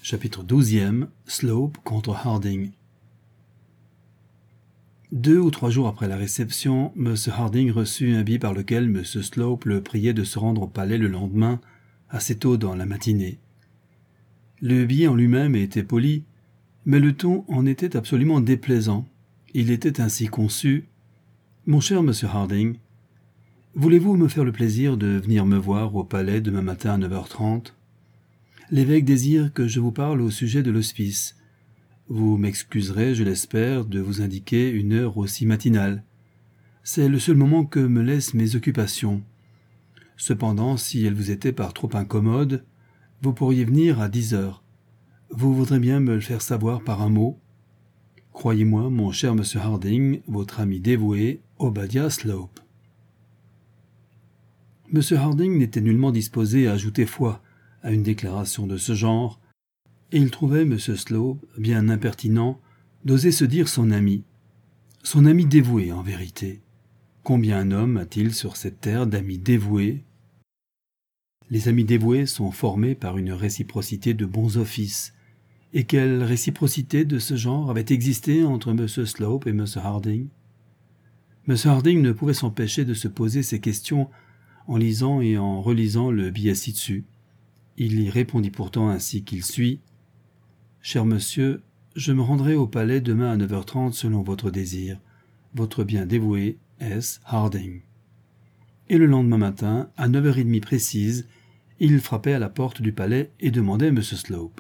Chapitre 12e. Slope contre Harding. 2 ou 3 jours après la réception, M. Harding reçut un billet par lequel M. Slope le priait de se rendre au palais le lendemain, assez tôt dans la matinée. Le billet en lui-même était poli, mais le ton en était absolument déplaisant. Il était ainsi conçu. « Mon cher M. Harding, voulez-vous me faire le plaisir de venir me voir au palais demain matin à 9h30 ? L'évêque désire que je vous parle au sujet de l'hospice. Vous m'excuserez, je l'espère, de vous indiquer une heure aussi matinale. C'est le seul moment que me laissent mes occupations. Cependant, si elles vous étaient par trop incommodes, vous pourriez venir à 10h. Vous voudrez bien me le faire savoir par un mot. Croyez-moi, mon cher Monsieur Harding, votre ami dévoué, Obadiah Slope. » Monsieur Harding n'était nullement disposé à ajouter foi à une déclaration de ce genre, et il trouvait M. Slope bien impertinent d'oser se dire son ami dévoué en vérité. Combien un homme a-t-il sur cette terre d'amis dévoués ? Les amis dévoués sont formés par une réciprocité de bons offices. Et quelle réciprocité de ce genre avait existé entre M. Slope et M. Harding ? M. Harding ne pouvait s'empêcher de se poser ces questions en lisant et en relisant le billet ci-dessus. Il y répondit pourtant ainsi qu'il suit. « Cher monsieur, je me rendrai au palais demain à 9h30 selon votre désir. Votre bien dévoué, S. Harding. » Et le lendemain matin, à 9h30 précise, il frappait à la porte du palais et demandait M. Slope.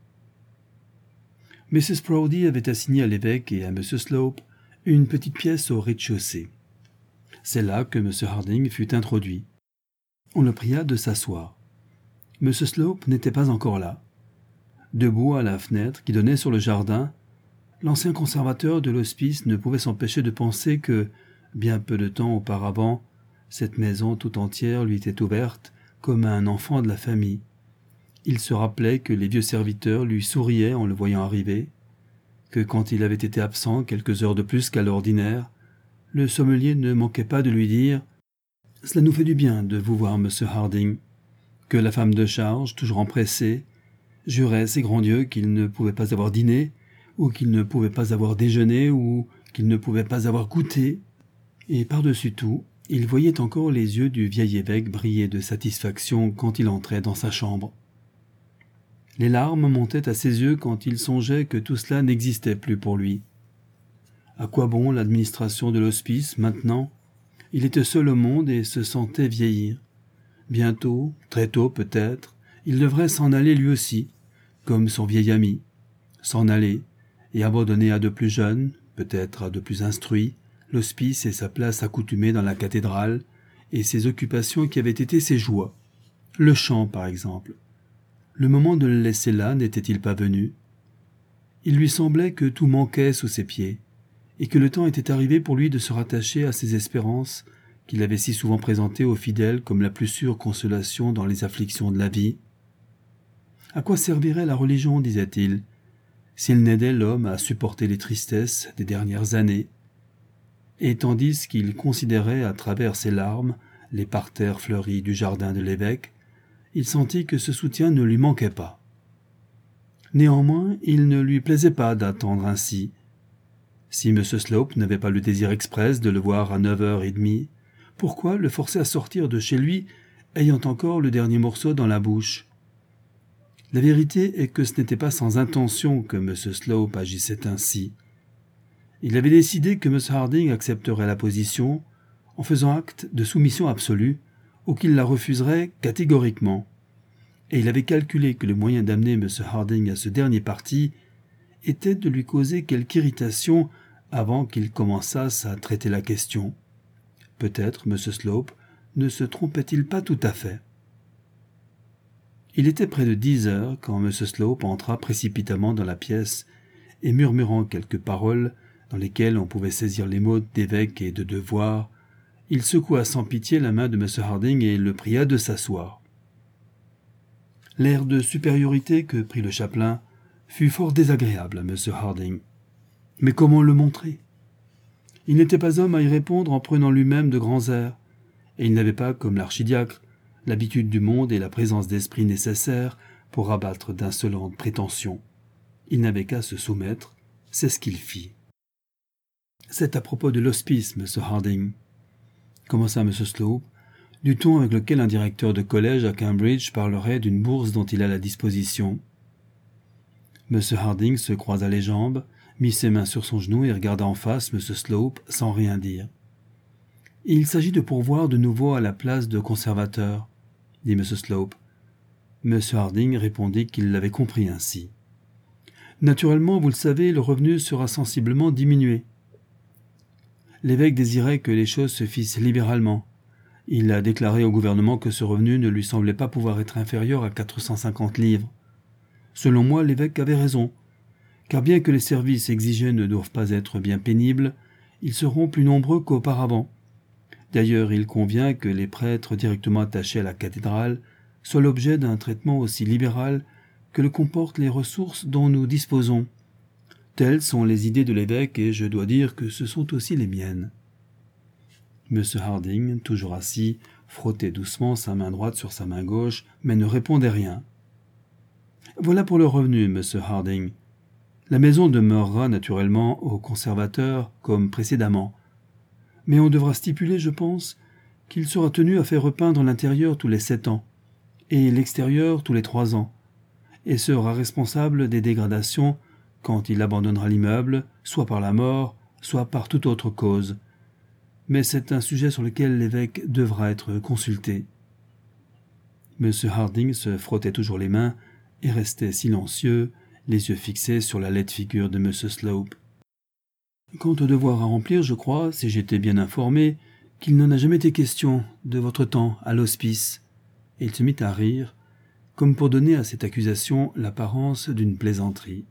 Mrs. Proudie avait assigné à l'évêque et à M. Slope une petite pièce au rez-de-chaussée. C'est là que M. Harding fut introduit. On le pria de s'asseoir. M. Slope n'était pas encore là. Debout à la fenêtre qui donnait sur le jardin, l'ancien conservateur de l'hospice ne pouvait s'empêcher de penser que, bien peu de temps auparavant, cette maison tout entière lui était ouverte comme à un enfant de la famille. Il se rappelait que les vieux serviteurs lui souriaient en le voyant arriver, que quand il avait été absent quelques heures de plus qu'à l'ordinaire, le sommelier ne manquait pas de lui dire « Cela nous fait du bien de vous voir, monsieur Harding », que la femme de charge, toujours empressée, jurait, c'est grand Dieu, qu'il ne pouvait pas avoir dîné, ou qu'il ne pouvait pas avoir déjeuné, ou qu'il ne pouvait pas avoir goûté. Et par-dessus tout, il voyait encore les yeux du vieil évêque briller de satisfaction quand il entrait dans sa chambre. Les larmes montaient à ses yeux quand il songeait que tout cela n'existait plus pour lui. À quoi bon l'administration de l'hospice, maintenant ? Il était seul au monde et se sentait vieillir. Bientôt, très tôt peut-être, il devrait s'en aller lui aussi, comme son vieil ami. S'en aller et abandonner à de plus jeunes, peut-être à de plus instruits, l'hospice et sa place accoutumée dans la cathédrale, et ses occupations qui avaient été ses joies. Le chant, par exemple. Le moment de le laisser là n'était-il pas venu ? Il lui semblait que tout manquait sous ses pieds, et que le temps était arrivé pour lui de se rattacher à ses espérances qu'il avait si souvent présentées aux fidèles comme la plus sûre consolation dans les afflictions de la vie. À quoi servirait la religion, disait-il, s'il n'aidait l'homme à supporter les tristesses des dernières années ? Et tandis qu'il considérait à travers ses larmes les parterres fleuris du jardin de l'évêque, il sentit que ce soutien ne lui manquait pas. Néanmoins, il ne lui plaisait pas d'attendre ainsi. Si M. Slope n'avait pas le désir express de le voir à 9h30, pourquoi le forcer à sortir de chez lui, ayant encore le dernier morceau dans la bouche ? La vérité est que ce n'était pas sans intention que M. Slope agissait ainsi. Il avait décidé que M. Harding accepterait la position en faisant acte de soumission absolue ou qu'il la refuserait catégoriquement. Et il avait calculé que le moyen d'amener M. Harding à ce dernier parti était de lui causer quelque irritation avant qu'il commençasse à traiter la question. Peut-être M. Slope ne se trompait-il pas tout à fait. Il était près de 10h quand M. Slope entra précipitamment dans la pièce et murmurant quelques paroles dans lesquelles on pouvait saisir les mots d'évêque et de devoir, il secoua sans pitié la main de M. Harding et le pria de s'asseoir. L'air de supériorité que prit le chapelain fut fort désagréable à M. Harding. Mais comment le montrer ? Il n'était pas homme à y répondre en prenant lui-même de grands airs, et il n'avait pas, comme l'archidiacre, l'habitude du monde et la présence d'esprit nécessaires pour abattre d'insolentes prétentions. Il n'avait qu'à se soumettre, c'est ce qu'il fit. « C'est à propos de l'hospice, Monsieur Harding, » commença M. Slope, du ton avec lequel un directeur de collège à Cambridge parlerait d'une bourse dont il a la disposition. M. Harding se croisa les jambes, mit ses mains sur son genou et regarda en face M. Slope sans rien dire. « Il s'agit de pourvoir de nouveau à la place de conservateur, » dit M. Slope. M. Harding répondit qu'il l'avait compris ainsi. « Naturellement, vous le savez, le revenu sera sensiblement diminué. L'évêque désirait que les choses se fissent libéralement. Il a déclaré au gouvernement que ce revenu ne lui semblait pas pouvoir être inférieur à 450 livres. Selon moi, l'évêque avait raison, car bien que les services exigés ne doivent pas être bien pénibles, ils seront plus nombreux qu'auparavant. D'ailleurs, il convient que les prêtres directement attachés à la cathédrale soient l'objet d'un traitement aussi libéral que le comportent les ressources dont nous disposons. Telles sont les idées de l'évêque et je dois dire que ce sont aussi les miennes. » M. Harding, toujours assis, frottait doucement sa main droite sur sa main gauche, mais ne répondait rien. « Voilà pour le revenu, M. Harding. La maison demeurera naturellement au conservateur comme précédemment. Mais on devra stipuler, je pense, qu'il sera tenu à faire repeindre l'intérieur tous les 7 ans, et l'extérieur tous les 3 ans, et sera responsable des dégradations quand il abandonnera l'immeuble, soit par la mort, soit par toute autre cause. Mais c'est un sujet sur lequel l'évêque devra être consulté. » M. Harding se frottait toujours les mains et restait silencieux, les yeux fixés sur la laide figure de M. Slope. « Quant au devoir à remplir, je crois, si j'étais bien informé, qu'il n'en a jamais été question de votre temps à l'hospice. » Et il se mit à rire, comme pour donner à cette accusation l'apparence d'une plaisanterie.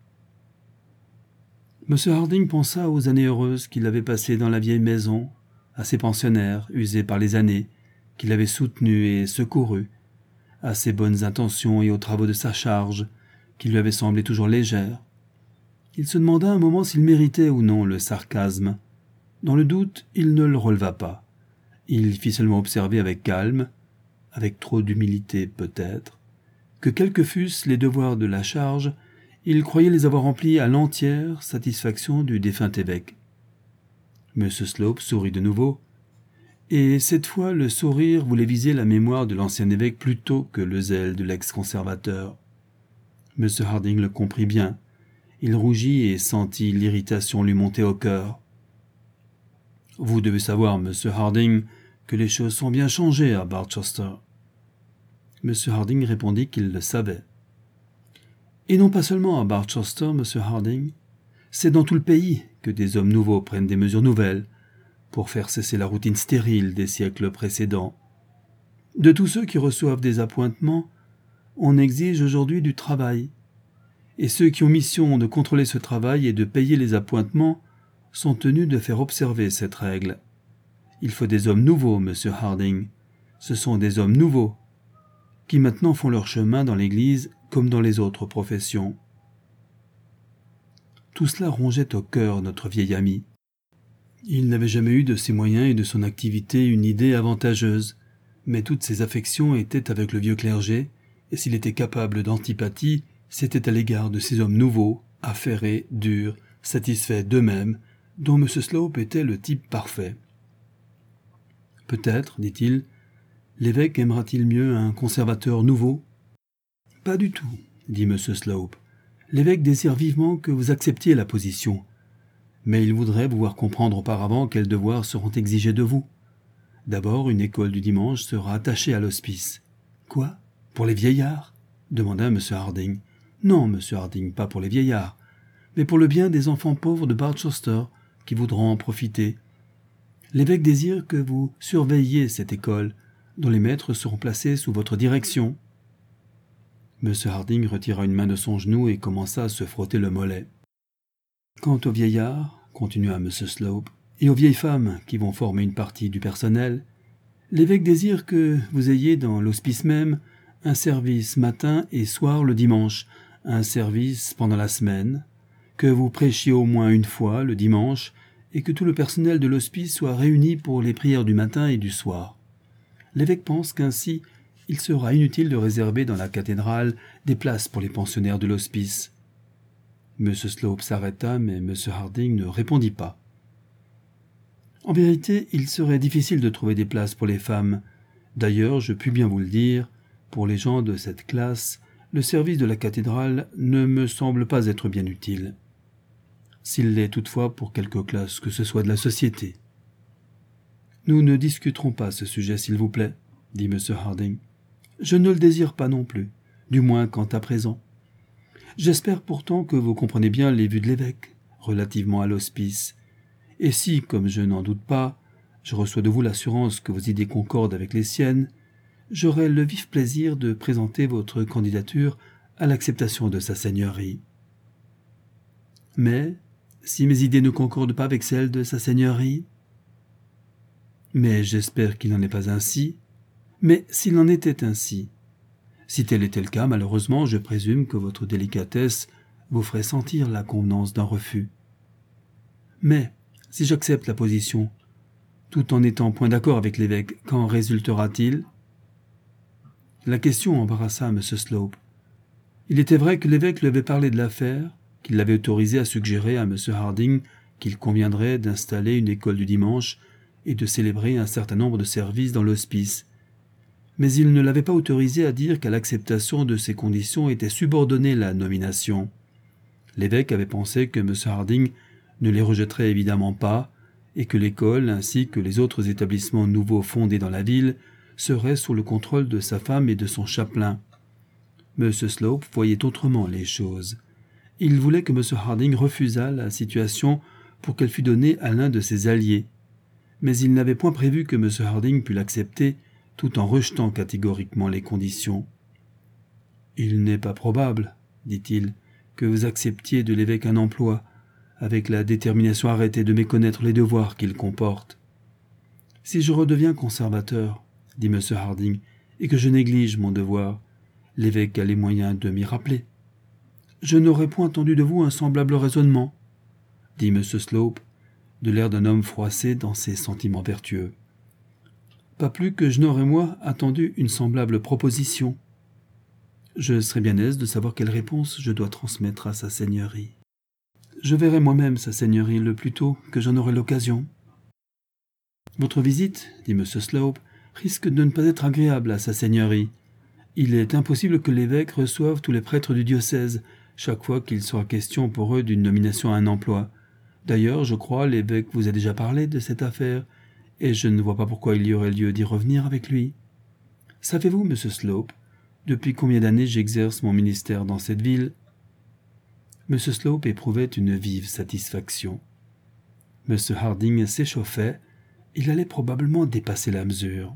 M. Harding pensa aux années heureuses qu'il avait passées dans la vieille maison, à ses pensionnaires, usés par les années, qu'il avait soutenus et secourus, à ses bonnes intentions et aux travaux de sa charge, qui lui avaient semblé toujours légères. Il se demanda un moment s'il méritait ou non le sarcasme. Dans le doute, il ne le releva pas. Il fit seulement observer avec calme, avec trop d'humilité peut-être, que quels que fussent les devoirs de la charge, il croyait les avoir remplis à l'entière satisfaction du défunt évêque. M. Slope sourit de nouveau, et cette fois le sourire voulait viser la mémoire de l'ancien évêque plutôt que le zèle de l'ex-conservateur. M. Harding le comprit bien. Il rougit et sentit l'irritation lui monter au cœur. « Vous devez savoir, M. Harding, que les choses sont bien changées à Barchester. » M. Harding répondit qu'il le savait. « Et non pas seulement à Barchester, M. Harding. C'est dans tout le pays que des hommes nouveaux prennent des mesures nouvelles pour faire cesser la routine stérile des siècles précédents. De tous ceux qui reçoivent des appointements, on exige aujourd'hui du travail, et ceux qui ont mission de contrôler ce travail et de payer les appointements sont tenus de faire observer cette règle. Il faut des hommes nouveaux, M. Harding. Ce sont des hommes nouveaux qui maintenant font leur chemin dans l'Église comme dans les autres professions. » Tout cela rongeait au cœur notre vieil ami. Il n'avait jamais eu de ses moyens et de son activité une idée avantageuse, mais toutes ses affections étaient avec le vieux clergé, et s'il était capable d'antipathie, c'était à l'égard de ces hommes nouveaux, affairés, durs, satisfaits d'eux-mêmes, dont M. Slope était le type parfait. « Peut-être, dit-il, l'évêque aimera-t-il mieux un conservateur nouveau ?»« Pas du tout, dit M. Slope. L'évêque désire vivement que vous acceptiez la position, mais il voudrait vous voir comprendre auparavant quels devoirs seront exigés de vous. D'abord, une école du dimanche sera attachée à l'hospice. »« Quoi ? Pour les vieillards ?» demanda M. Harding. « Non, M. Harding, pas pour les vieillards, mais pour le bien des enfants pauvres de Barchester qui voudront en profiter. L'évêque désire que vous surveilliez cette école, dont les maîtres seront placés sous votre direction. » M. Harding retira une main de son genou et commença à se frotter le mollet. « Quant aux vieillards, continua M. Slope, et aux vieilles femmes qui vont former une partie du personnel, l'évêque désire que vous ayez dans l'hospice même un service matin et soir le dimanche, un service pendant la semaine, que vous prêchiez au moins une fois le dimanche et que tout le personnel de l'hospice soit réuni pour les prières du matin et du soir. L'évêque pense qu'ainsi il sera inutile de réserver dans la cathédrale des places pour les pensionnaires de l'hospice. M. Slope s'arrêta, mais M. Harding ne répondit pas. En vérité, il serait difficile de trouver des places pour les femmes. D'ailleurs, je puis bien vous le dire, pour les gens de cette classe, le service de la cathédrale ne me semble pas être bien utile. S'il l'est toutefois pour quelque classe que ce soit de la société. Nous ne discuterons pas ce sujet, s'il vous plaît, dit M. Harding. Je ne le désire pas non plus, du moins quant à présent. J'espère pourtant que vous comprenez bien les vues de l'évêque relativement à l'hospice. Et si, comme je n'en doute pas, je reçois de vous l'assurance que vos idées concordent avec les siennes, j'aurai le vif plaisir de présenter votre candidature à l'acceptation de sa seigneurie. Mais, si mes idées ne concordent pas avec celles de sa seigneurie? Mais j'espère qu'il n'en est pas ainsi. Mais s'il en était ainsi, si tel était le cas, malheureusement, je présume que votre délicatesse vous ferait sentir la convenance d'un refus. Mais, si j'accepte la position, tout en n'étant point d'accord avec l'évêque, qu'en résultera-t-il? La question embarrassa M. Slope. Il était vrai que l'évêque lui avait parlé de l'affaire, qu'il l'avait autorisé à suggérer à M. Harding qu'il conviendrait d'installer une école du dimanche et de célébrer un certain nombre de services dans l'hospice. Mais il ne l'avait pas autorisé à dire qu'à l'acceptation de ces conditions était subordonnée la nomination. L'évêque avait pensé que M. Harding ne les rejetterait évidemment pas, et que l'école, ainsi que les autres établissements nouveaux fondés dans la ville, seraient sous le contrôle de sa femme et de son chapelain. M. Slope voyait autrement les choses. Il voulait que M. Harding refusât la situation pour qu'elle fût donnée à l'un de ses alliés. Mais il n'avait point prévu que M. Harding pût l'accepter, tout en rejetant catégoriquement les conditions. « Il n'est pas probable, dit-il, que vous acceptiez de l'évêque un emploi, avec la détermination arrêtée de méconnaître les devoirs qu'il comporte. Si je redeviens conservateur, dit M. Harding, et que je néglige mon devoir, l'évêque a les moyens de m'y rappeler. Je n'aurais point entendu de vous un semblable raisonnement, dit M. Slope, de l'air d'un homme froissé dans ses sentiments vertueux. Pas plus que je n'aurais, moi, attendu une semblable proposition. Je serais bien aise de savoir quelle réponse je dois transmettre à sa seigneurie. Je verrai moi-même sa seigneurie le plus tôt que j'en aurai l'occasion. Votre visite, dit M. Slope, risque de ne pas être agréable à sa seigneurie. Il est impossible que l'évêque reçoive tous les prêtres du diocèse, chaque fois qu'il sera question pour eux d'une nomination à un emploi. D'ailleurs, je crois, l'évêque vous a déjà parlé de cette affaire, et je ne vois pas pourquoi il y aurait lieu d'y revenir avec lui. Savez-vous, M. Slope, depuis combien d'années j'exerce mon ministère dans cette ville? M. Slope éprouvait une vive satisfaction. M. Harding s'échauffait, il allait probablement dépasser la mesure.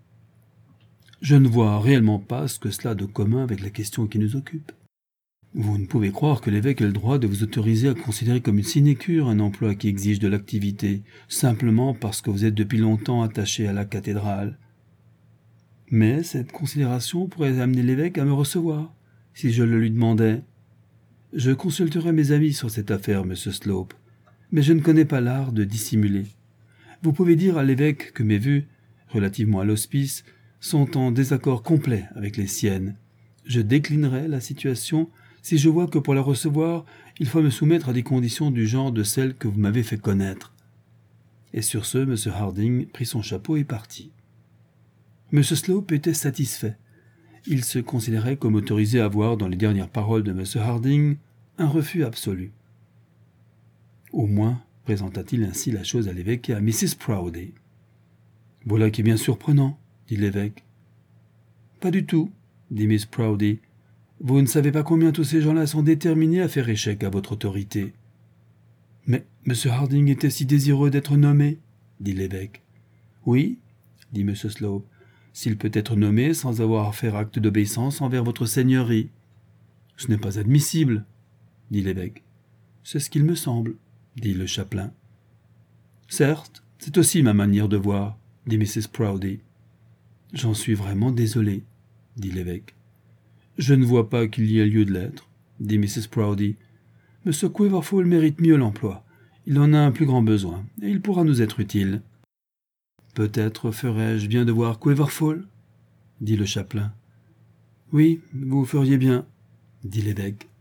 Je ne vois réellement pas ce que cela a de commun avec la question qui nous occupe. Vous ne pouvez croire que l'évêque ait le droit de vous autoriser à considérer comme une sinécure un emploi qui exige de l'activité, simplement parce que vous êtes depuis longtemps attaché à la cathédrale. Mais cette considération pourrait amener l'évêque à me recevoir, si je le lui demandais. Je consulterai mes amis sur cette affaire, M. Slope, mais je ne connais pas l'art de dissimuler. Vous pouvez dire à l'évêque que mes vues, relativement à l'hospice, sont en désaccord complet avec les siennes. Je déclinerai la situation si je vois que pour la recevoir, il faut me soumettre à des conditions du genre de celles que vous m'avez fait connaître. Et sur ce, M. Harding prit son chapeau et partit. M. Slope était satisfait. Il se considérait comme autorisé à voir dans les dernières paroles de M. Harding un refus absolu. Au moins, présenta-t-il ainsi la chose à l'évêque et à Mrs. Proudie. « Voilà qui est bien surprenant, » dit l'évêque. « Pas du tout, » dit Miss Proudie. « Vous ne savez pas combien tous ces gens-là sont déterminés à faire échec à votre autorité. »« Mais M. Harding était si désireux d'être nommé, » dit l'évêque. « Oui, » dit M. Slope, « s'il peut être nommé sans avoir à faire acte d'obéissance envers votre seigneurie. »« Ce n'est pas admissible, » dit l'évêque. « C'est ce qu'il me semble, » dit le chapelain. « Certes, c'est aussi ma manière de voir, » dit Mrs. Proudie. « J'en suis vraiment désolé, » dit l'évêque. « Je ne vois pas qu'il y ait lieu de l'être, » dit Mrs. Proudie. « M. Quiverful mérite mieux l'emploi. Il en a un plus grand besoin, et il pourra nous être utile. »« Peut-être ferais-je bien de voir Quiverful » dit le chapelain. « Oui, vous feriez bien, dit l'évêque.